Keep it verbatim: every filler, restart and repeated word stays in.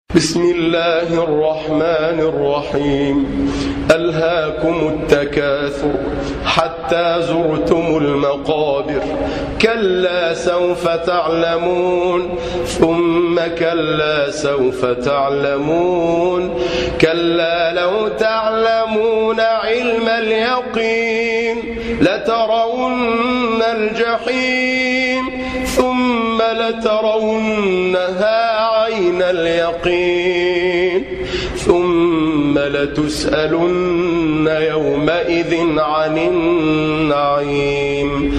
بسم الله الرحمن الرحيم. ألهاكم التكاثر حتى زرتم المقابر كلا سوف تعلمون ثم كلا سوف تعلمون كلا لو تعلمون علم اليقين لترون الجحيم ثم لترونها عين اليقين ثم لتسألن يومئذ عن النعيم.